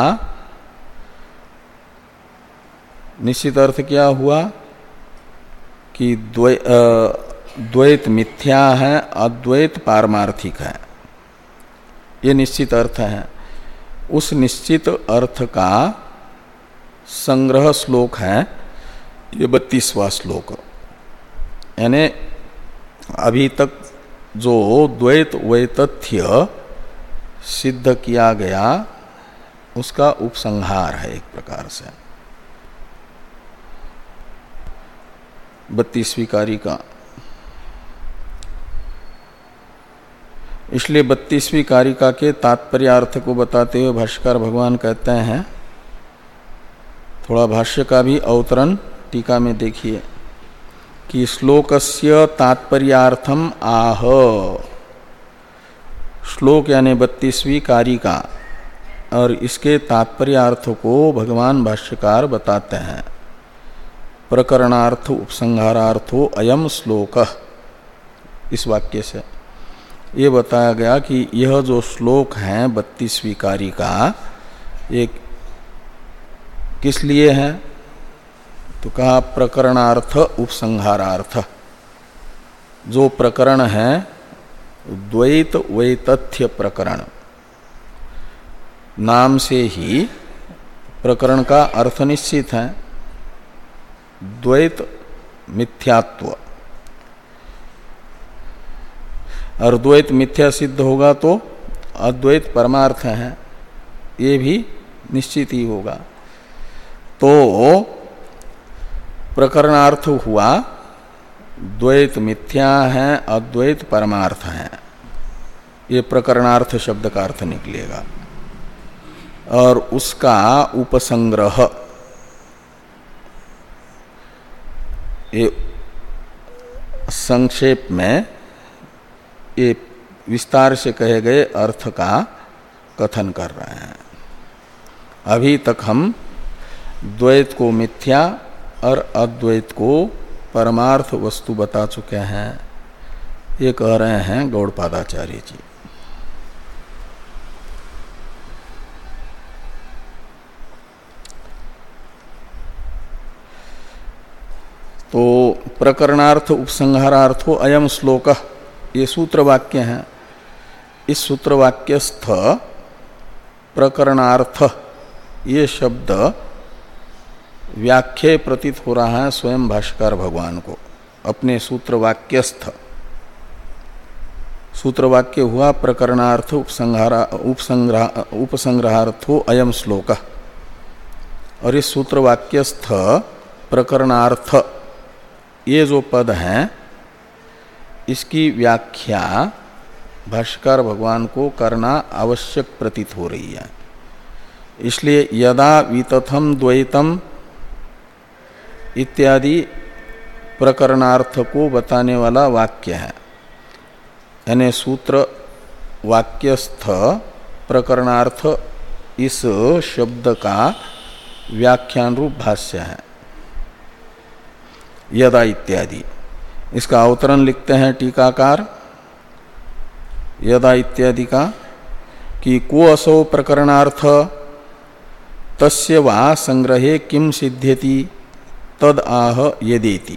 Speaker 1: निश्चित अर्थ क्या हुआ कि द्वै, द्वैत मिथ्या है, अद्वैत पारमार्थिक है। ये निश्चित अर्थ है। उस निश्चित अर्थ का संग्रह श्लोक है ये बत्तीसवां श्लोक। यानी अभी तक जो द्वैत वैतथ्य सिद्ध किया गया उसका उपसंहार है एक प्रकार से बत्तीसवीं कारिका। इसलिए बत्तीसवीं कारिका के तात्पर्यार्थ को बताते हुए भाष्यकार भगवान कहते हैं, थोड़ा भाष्य का भी अवतरण टीका में देखिए कि श्लोकस्य तात्पर्यार्थम आह। श्लोक यानी बत्तीसवीं कारिका और इसके तात्पर्यार्थ को भगवान भाष्यकार बताते हैं। प्रकरणार्थ उपसंहारार्थो अयम श्लोक, इस वाक्य से ये बताया गया कि यह जो श्लोक है बत्तीसवीं कारिका, ये किस लिए है? तो कहा प्रकरणार्थ उपसंहारार्थ। जो प्रकरण है द्वैत वैतथ्य प्रकरण, नाम से ही प्रकरण का अर्थ निश्चित है। द्वैत मिथ्यात्व, और द्वैत मिथ्या सिद्ध होगा तो अद्वैत परमार्थ है, ये भी निश्चित ही होगा। तो प्रकरणार्थ हुआ द्वैत मिथ्या है, अद्वैत परमार्थ है। ये प्रकरणार्थ शब्द का अर्थ निकलेगा। और उसका उपसंग्रह, ये संक्षेप में ये विस्तार से कहे गए अर्थ का कथन कर रहे हैं। अभी तक हम द्वैत को मिथ्या और अद्वैत को परमार्थ वस्तु बता चुके हैं। ये कह रहे हैं गौड़पादाचार्य जी। तो प्रकरणार्थ उपसंहारार्थो अयम श्लोक, ये सूत्र वाक्य हैं। इस सूत्र वाक्यस्थ प्रकरणार्थ ये शब्द व्याख्या प्रतीत हो रहा है स्वयं भाष्यकार भगवान को अपने सूत्र वाक्यस्थ। सूत्र वाक्य हुआ प्रकरणार्थ उपसंहारा उपसंग्रह उपसंग्रहार्थो अयम श्लोक, और इस सूत्र वाक्यस्थ प्रकरणार्थ ये जो पद हैं इसकी व्याख्या भाष्यकार भगवान को करना आवश्यक प्रतीत हो रही है। इसलिए यदा वितथम द्वैतम इत्यादि प्रकरणार्थ को बताने वाला वाक्य है, यानी सूत्र वाक्यस्थ प्रकरणार्थ इस शब्द का व्याख्यान रूप भाष्य है यदा इत्यादि। इसका अवतरण लिखते हैं टीकाकार यदा इत्यादि का कि को असौ प्रकरणार्थ तस्य वा संग्रहे किम सिद्ध्यति तद आह यदेति,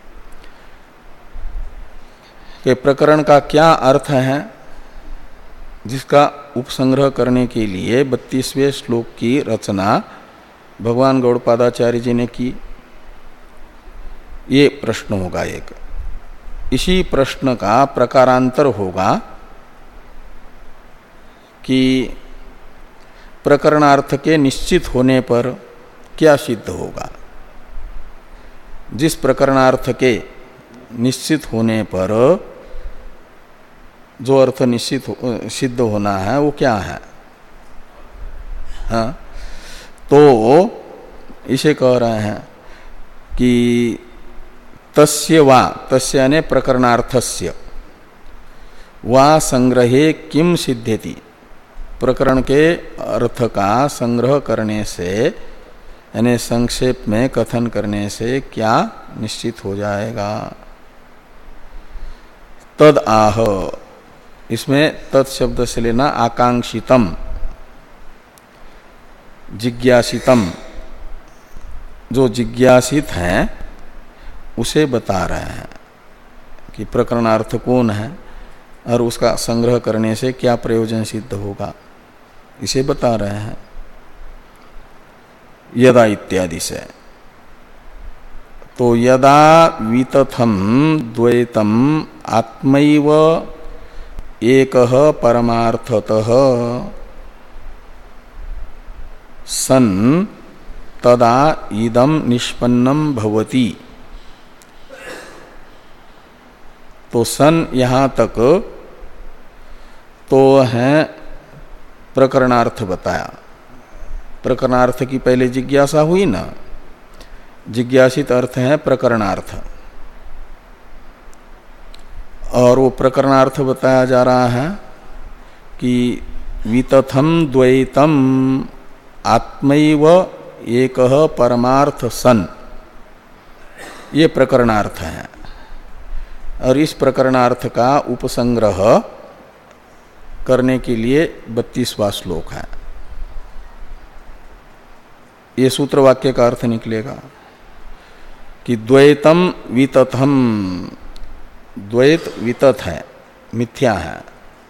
Speaker 1: के प्रकरण का क्या अर्थ है जिसका उपसंग्रह करने के लिए बत्तीसवें श्लोक की रचना भगवान गौड़पादाचार्य जी ने की। ये प्रश्न होगा एक। इसी प्रश्न का प्रकारांतर होगा कि प्रकरणार्थ के निश्चित होने पर क्या सिद्ध होगा। जिस प्रकरणार्थ के निश्चित होने पर जो अर्थ निश्चित हो, सिद्ध होना है वो क्या है। हाँ, तो इसे कह रहे हैं कि तस्य वा, तस्य यानी प्रकरणार्थस्य, वा संग्रहे किम सिद्ध्यति, प्रकरण के अर्थ का संग्रह करने से यानी संक्षेप में कथन करने से क्या निश्चित हो जाएगा। तद आह, इसमें तत् शब्द से लेना आकांक्षितम जिज्ञासितम, जो जिज्ञासित हैं उसे बता रहे हैं कि प्रकरणार्थ कौन है और उसका संग्रह करने से क्या प्रयोजन सिद्ध होगा, इसे बता रहे हैं यदा इत्यादि से। तो यदा वितथम द्वैतम आत्मैव एकः परमार्थतः सन् तदा इदं निष्पन्नं भवति। तो सन यहाँ तक तो है प्रकरणार्थ बताया। प्रकरणार्थ की पहले जिज्ञासा हुई ना, जिज्ञासित अर्थ है प्रकरणार्थ, और वो प्रकरणार्थ बताया जा रहा है कि वितथम द्वैतम आत्मैव एकः परमार्थ सन, ये प्रकरणार्थ है। और इस प्रकरणार्थ का उपसंग्रह करने के लिए बत्तीसवां श्लोक है। ये सूत्र वाक्य का अर्थ निकलेगा कि द्वैतम वितथम, द्वैत वितथ है, मिथ्या है,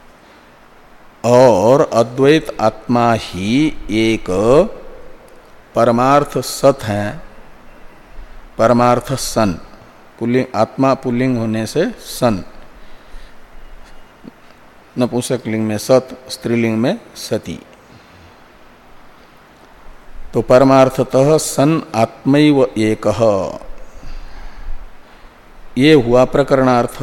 Speaker 1: और अद्वैत आत्मा ही एक परमार्थ सत है, परमार्थ सन, पुल्लिंग आत्मा पुल्लिंग होने से सन, नपुंसक लिंग में सत, स्त्रीलिंग में सती। तो परमार्थतः सन आत्मैव एकः, ये हुआ प्रकरणार्थ।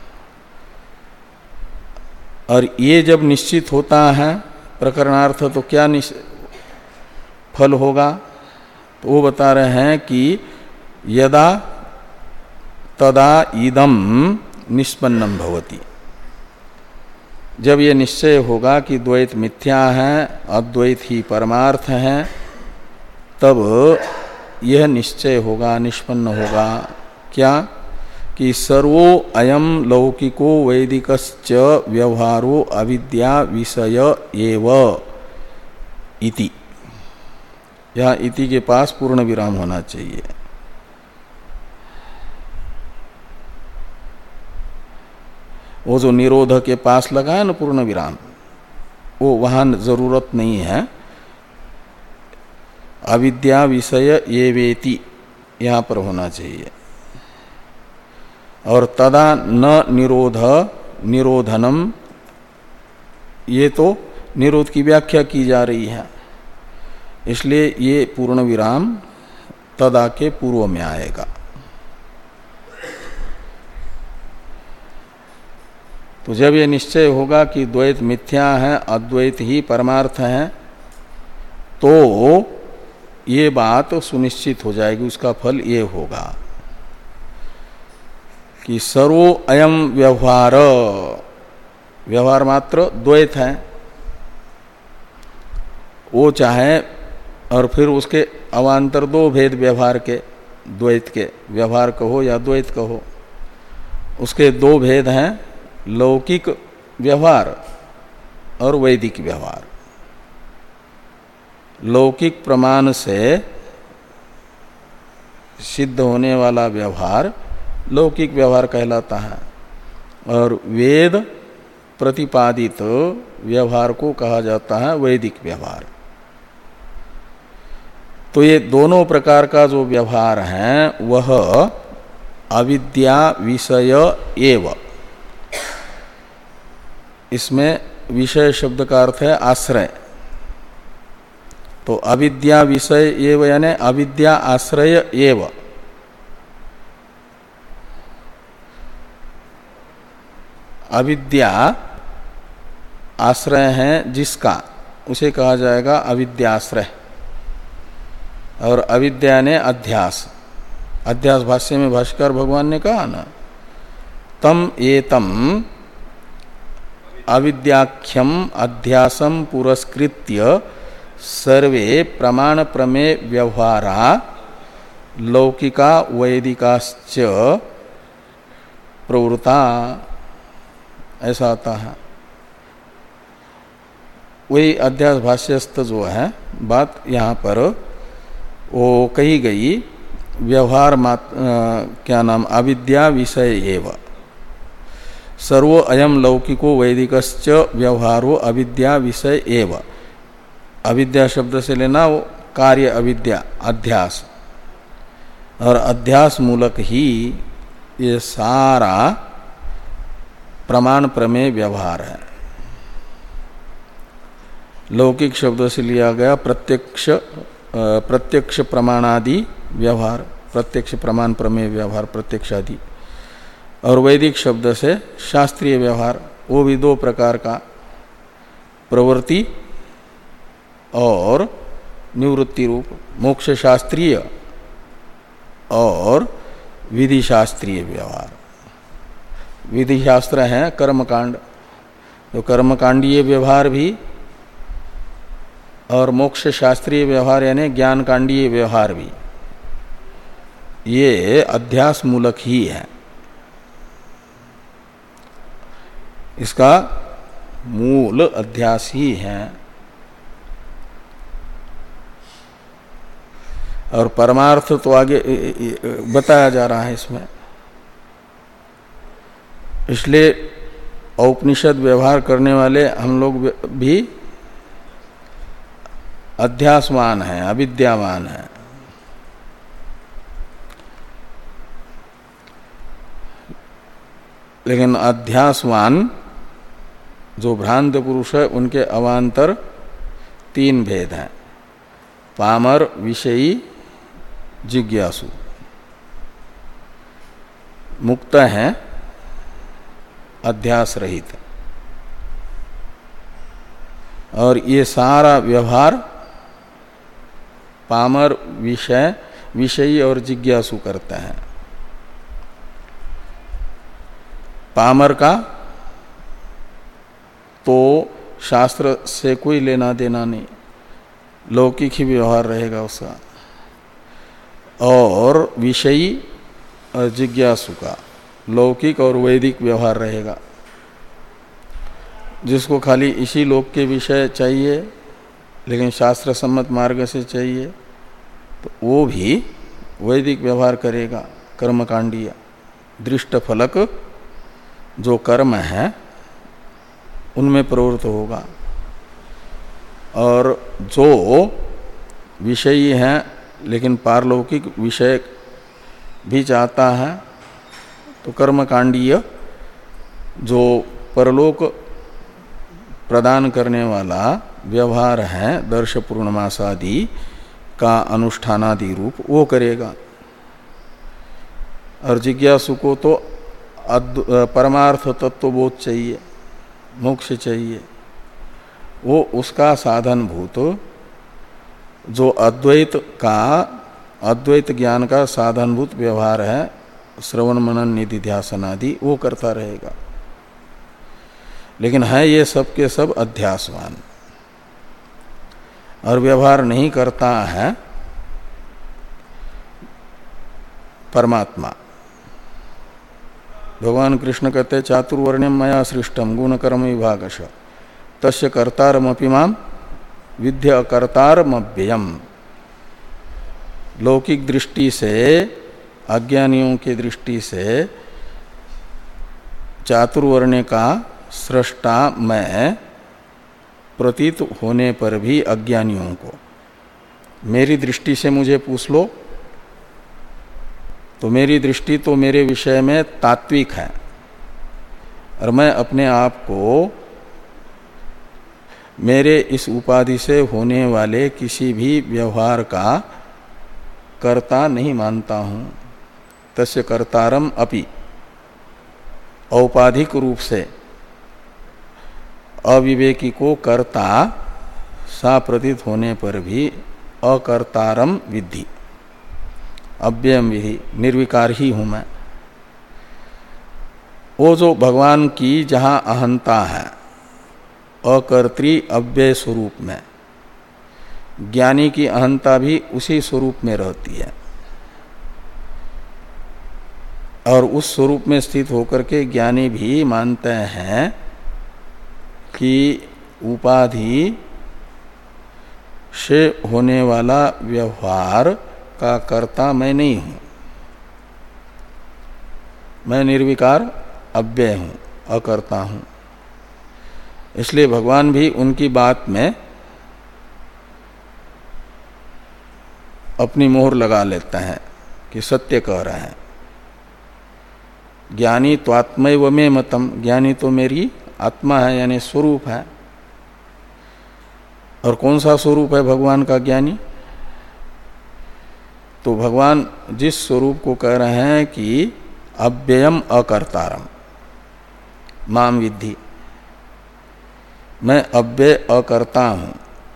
Speaker 1: और ये जब निश्चित होता है प्रकरणार्थ तो क्या फल होगा, तो वो बता रहे हैं कि यदा तदा इदम निष्पन्नम भवति, जब ये निश्चय होगा कि द्वैत मिथ्या है, अद्वैत ही परमार्थ है, तब यह निश्चय होगा, निष्पन्न होगा क्या कि सर्वो अयम लौकिको वैदिकश्च व्यवहारो अविद्या विषय एव इति। यहाँ इति के पास पूर्ण विराम होना चाहिए। वो जो निरोध के पास लगा है ना पूर्ण विराम, वो वहां जरूरत नहीं है। अविद्या विषय एवेति यहाँ पर होना चाहिए। और तदा न निरोध निरोधनम, ये तो निरोध की व्याख्या की जा रही है, इसलिए ये पूर्ण विराम तदा के पूर्व में आएगा। तो जब ये निश्चय होगा कि द्वैत मिथ्या है, अद्वैत ही परमार्थ है, तो ये बात सुनिश्चित हो जाएगी, उसका फल ये होगा कि सर्वो अयम व्यवहार, व्यवहार मात्र द्वैत है, वो चाहे, और फिर उसके अवान्तर दो भेद व्यवहार के, द्वैत के, व्यवहार कहो या द्वैत कहो, उसके दो भेद हैं, लौकिक व्यवहार और वैदिक व्यवहार। लौकिक प्रमाण से सिद्ध होने वाला व्यवहार लौकिक व्यवहार कहलाता है, और वेद प्रतिपादित व्यवहार को कहा जाता है वैदिक व्यवहार। तो ये दोनों प्रकार का जो व्यवहार है वह अविद्या विषय एव। इसमें विषय शब्द का अर्थ है आश्रय। तो अविद्या विषय एव यानी अविद्या आश्रय एव। अविद्या आश्रय है जिसका, उसे कहा जाएगा अविद्याश्रय। और अविद्या ने अध्यास, अध्यास भाष्य में भाष्कर भगवान ने कहा ना, तम एतम अविद्याख्यम अध्यासम पुरस्कृत्य सर्वे प्रमाण प्रमेय व्यवहारा लौकिका वैदिकाश्च प्रवृत्ता, ऐसा आता है। वही अध्यास भाष्यस्थ जो है बात यहाँ पर वो कही गई, व्यवहार मात, क्या नाम, अविद्या विषय एव सर्वो अयम लौकिको वैदिकश्च व्यवहारो अविद्या विषय एव। अविद्या शब्द से लेना वो कार्य अविद्या, अध्यास, और अध्यास मूलक ही ये सारा प्रमाण प्रमेय व्यवहार है। लौकिक शब्द से लिया गया प्रत्यक्ष प्रत्यक्ष प्रमाणादि व्यवहार, प्रत्यक्ष प्रमाण प्रमेय व्यवहार, प्रत्यक्ष आदि, और वैदिक शब्द से शास्त्रीय व्यवहार, वो भी दो प्रकार का, प्रवृत्ति और निवृत्ति रूप, मोक्ष शास्त्रीय और विधि शास्त्रीय व्यवहार। विधि शास्त्र है कर्मकांड, तो कर्मकांडीय व्यवहार भी, और मोक्ष शास्त्रीय व्यवहार यानी ज्ञान कांडीय व्यवहार भी, ये अध्यास मूलक ही है। इसका मूल अध्यास ही है। और परमार्थ तो आगे बताया जा रहा है इसमें। इसलिए औपनिषद व्यवहार करने वाले हम लोग भी अध्यासवान हैं, अविद्यावान हैं। लेकिन अध्यासवान जो भ्रांत पुरुष है, उनके अवान्तर तीन भेद हैं, पामर, विषयी, जिज्ञासु। मुक्त हैं, अध्यास रहित। और ये सारा व्यवहार पामर, विषय, विषयी और जिज्ञासु करते हैं। पामर का तो शास्त्र से कोई लेना देना नहीं, लौकिक ही व्यवहार रहेगा उसका। और विषयी और जिज्ञासु का लौकिक और वैदिक व्यवहार रहेगा। जिसको खाली इसी लोक के विषय चाहिए लेकिन शास्त्र सम्मत मार्ग से चाहिए तो वो भी वैदिक व्यवहार करेगा, कर्मकांडीय दृष्ट फलक जो कर्म है उनमें प्रवृत्त होगा। और जो विषयी हैं लेकिन पारलौकिक विषय भी चाहता है तो कर्मकांडीय जो परलोक प्रदान करने वाला व्यवहार है दर्श पूर्णमासादि का अनुष्ठानादि रूप वो करेगा। और जिज्ञासु को तो परमार्थ तत्वबोध चाहिए, मोक्ष चाहिए, वो उसका साधन भूत जो अद्वैत का अद्वैत ज्ञान का साधनभूत व्यवहार है श्रवण मनन निधि ध्यासन आदि वो करता रहेगा। लेकिन है ये सब के सब अध्यासवान और व्यवहार नहीं करता है परमात्मा। भगवान कृष्ण कहते चातुर्वर्ण्यम मया सृष्टम गुण कर्म विभागश तस्य कर्तारमपि माम विद्य अकर्तारमव्ययम्। लौकिक दृष्टि से अज्ञानियों की दृष्टि से चातुर्वर्ण्य का सृष्टा मैं प्रतीत होने पर भी अज्ञानियों को मेरी दृष्टि से मुझे पूछ लो तो मेरी दृष्टि तो मेरे विषय में तात्विक है और मैं अपने आप को मेरे इस उपाधि से होने वाले किसी भी व्यवहार का कर्ता नहीं मानता हूँ। तस्य कर्तारम अपि औपाधिक रूप से अविवेकी को कर्ता सा प्रतीत होने पर भी अकर्तारम विद्धि अव्ययम विधि निर्विकार ही हूं मैं। वो जो भगवान की जहाँ अहंता है अकर्त्री अव्यय स्वरूप में, ज्ञानी की अहंता भी उसी स्वरूप में रहती है और उस स्वरूप में स्थित होकर के ज्ञानी भी मानते हैं कि उपाधि से होने वाला व्यवहार का कर्ता मैं नहीं हूं, मैं निर्विकार अव्यय हूं, अकर्ता हूं। इसलिए भगवान भी उनकी बात में अपनी मोहर लगा लेते हैं कि सत्य कह रहे हैं। ज्ञानी त्वात्मैव मे मतम, ज्ञानी तो मेरी आत्मा है यानी स्वरूप है। और कौन सा स्वरूप है भगवान का ज्ञानी? तो भगवान जिस स्वरूप को कह रहे हैं कि अव्ययम अकर्तारम माम विद्धि, मैं अव्यय अकर्ता हूं,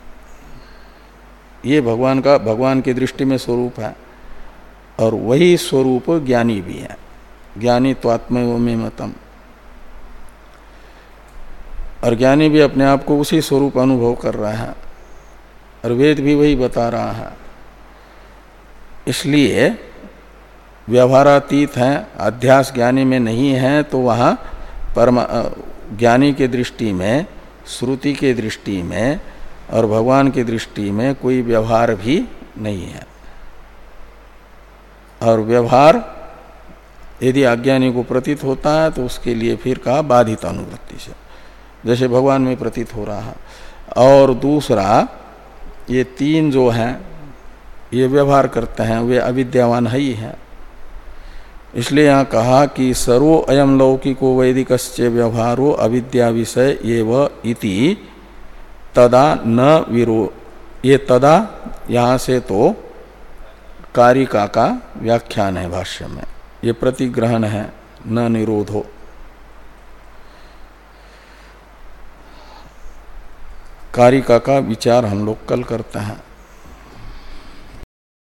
Speaker 1: ये भगवान का भगवान की दृष्टि में स्वरूप है। और वही स्वरूप ज्ञानी भी है, ज्ञानी त्वात्मैव मे मतम। और ज्ञानी भी अपने आप को उसी स्वरूप अनुभव कर रहा है और वेद भी वही बता रहा है। इसलिए व्यवहारातीत है, अध्यास ज्ञानी में नहीं है तो वहाँ परमा ज्ञानी के दृष्टि में, श्रुति के दृष्टि में और भगवान की दृष्टि में कोई व्यवहार भी नहीं है। और व्यवहार यदि अज्ञानी को प्रतीत होता है तो उसके लिए फिर कहा बाधित अनुवृत्ति से, जैसे भगवान में प्रतीत हो रहा है। और दूसरा, ये तीन जो हैं ये व्यवहार करते हैं, वे अविद्यावान है ही हैं। इसलिए यहाँ कहा कि सर्वो अयम लौकिको वैदिकस्य व्यवहारो अविद्या विषय एव इति तदा न विरो। ये तदा यहाँ से तो कारिका का व्याख्यान है भाष्य में, ये प्रतिग्रहण है, न निरोधो। कारिका का विचार हम लोग कल करते हैं।